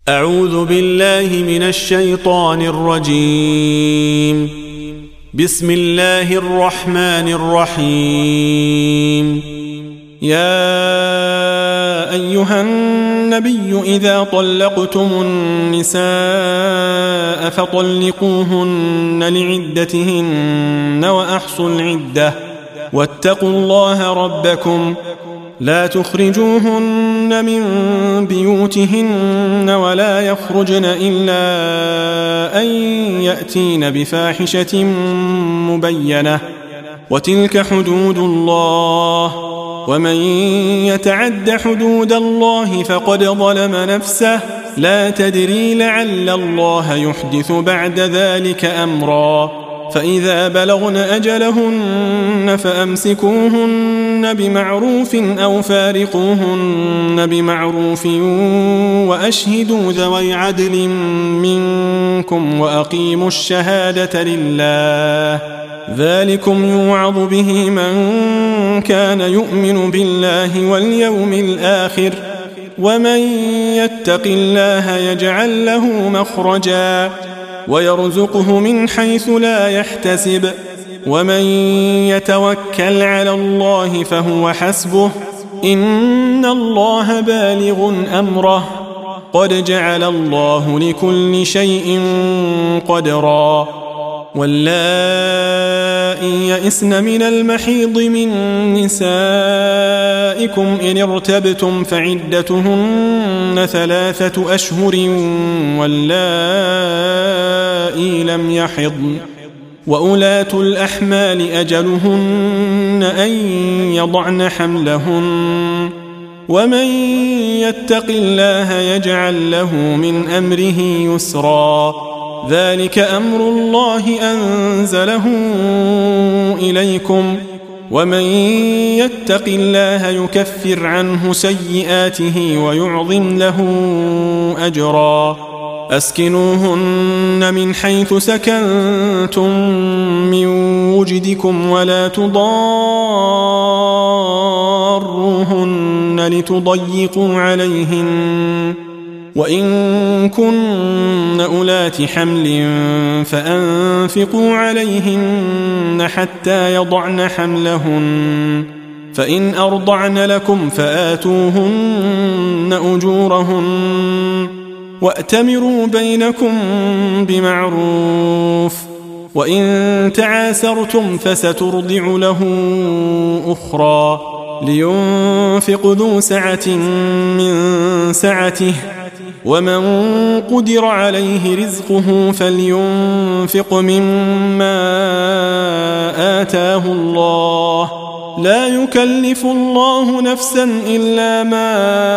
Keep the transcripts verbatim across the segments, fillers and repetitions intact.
أعوذ بالله من الشيطان الرجيم. بسم الله الرحمن الرحيم. يا أيها النبي إذا طلقتم النساء فطلقوهن لعدتهن وأحصوا العدة واتقوا الله ربكم لا تخرجوهن من بيوتهن ولا يخرجن إلا أن يأتين بفاحشة مبينة وتلك حدود الله ومن يتعد حدود الله فقد ظلم نفسه لا تدري لعل الله يحدث بعد ذلك أمرا فإذا بلغن أجلهن فأمسكوهن بمعروف أو فارقوهن بمعروف وأشهدوا ذوي عدل منكم وأقيموا الشهادة لله ذلكم يوعظ به من كان يؤمن بالله واليوم الآخر ومن يتق الله يجعل له مخرجا ويرزقه من حيث لا يحتسب ومن يتوكل على الله فهو حسبه إن الله بالغ أمره قد جعل الله لكل شيء قدرا واللائي يئسن من المحيض من نسائكم إن ارتبتم فعدتهن ثلاثة أشهر واللائي لم يحضن وأولاة الأحمال أجلهن أن يضعن حملهن ومن يتق الله يجعل له من أمره يسرا ذلك أمر الله أنزله إليكم ومن يتق الله يكفر عنه سيئاته ويعظم له أجرا أسكنوهن من حيث سكنتم من وجدكم ولا تضاروهن لتضيقوا عليهن وإن كن أولات حمل فأنفقوا عليهن حتى يضعن حملهن فإن أرضعن لكم فآتوهن أجورهن وأتمروا بينكم بمعروف وإن تعاسرتم فسترضع له أخرى لينفق ذو سعة من سعته ومن قدر عليه رزقه فلينفق مما آتاه الله لا يكلف الله نفسا إلا ما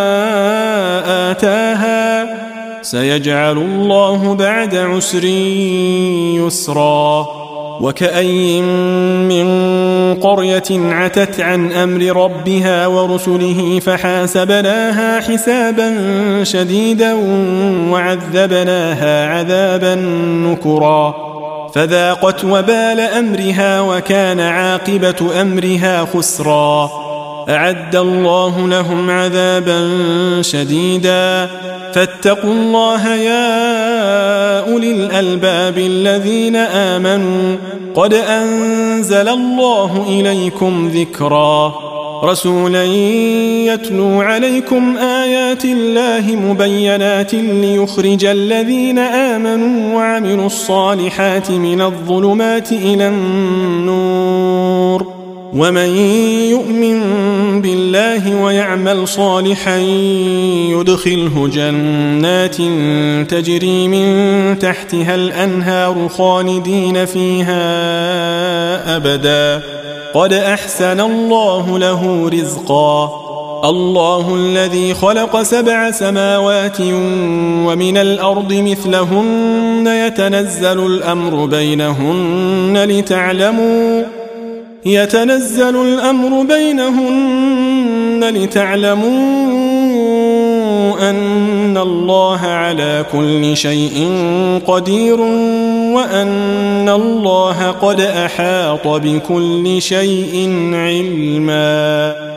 آتاها سيجعل الله بعد عسر يسرا وكأي من قرية عتت عن أمر ربها ورسله فحاسبناها حسابا شديدا وعذبناها عذابا نكرا فذاقت وبال أمرها وكان عاقبة أمرها خسرا أعد الله لهم عذابا شديدا فاتقوا الله يا أولي الألباب الذين آمنوا قد أنزل الله إليكم ذكرا رسولا يتلو عليكم آيات الله مبينات ليخرج الذين آمنوا وعملوا الصالحات من الظلمات إلى النور ومن يؤمن بالله ويعمل صالحا يدخله جنات تجري من تحتها الأنهار خالدين فيها أبدا قد أحسن الله له رزقا الله الذي خلق سبع سماوات ومن الأرض مثلهن يتنزل الأمر بينهن لتعلموا يتنزل الأمر بينهن لتعلموا أن الله على كل شيء قدير وأن الله قد أحاط بكل شيء علما.